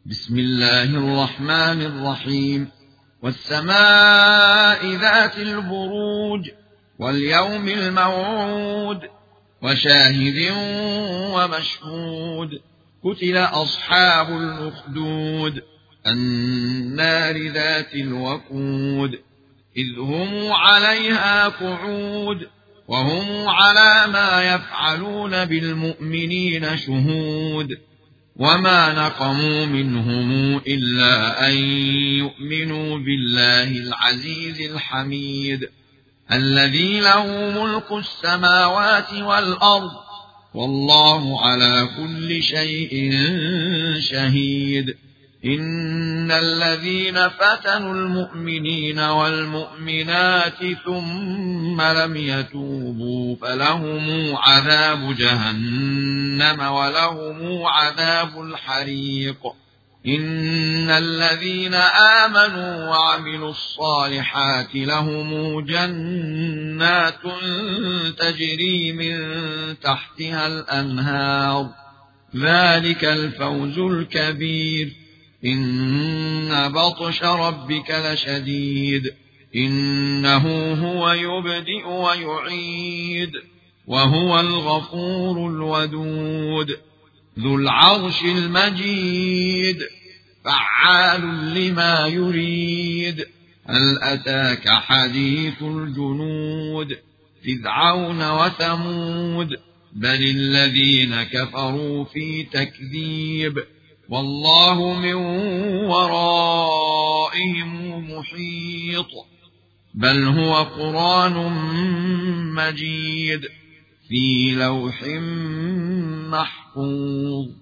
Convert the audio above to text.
بسم الله الرحمن الرحيم. والسماء ذات البروج واليوم الموعود وشاهد ومشهود. قتل أصحاب الأخدود النار ذات الوقود إذ هم عليها قعود وهم على ما يفعلون بالمؤمنين شهود. وما نقموا منهم إلا أن يؤمنوا بالله العزيز الحميد الذي له ملك السماوات والأرض والله على كل شيء شهيد. إن الذين فتنوا المؤمنين والمؤمنات ثم لم يتوبوا فلهم عذاب جهنم ولهم عذاب الحريق. إن الذين آمنوا وعملوا الصالحات لهم جنات تجري من تحتها الأنهار ذلك الفوز الكبير. إن بطش ربك لشديد إنه هو يبدئ ويعيد وهو الغفور الودود ذو العرش المجيد فعال لما يريد. هل أتاك حديث الجنود فرعون وثمود بل الذين كفروا في تكذيب والله من ورائهم محيط. بل هو قرآن مجيد في لوح محفوظ.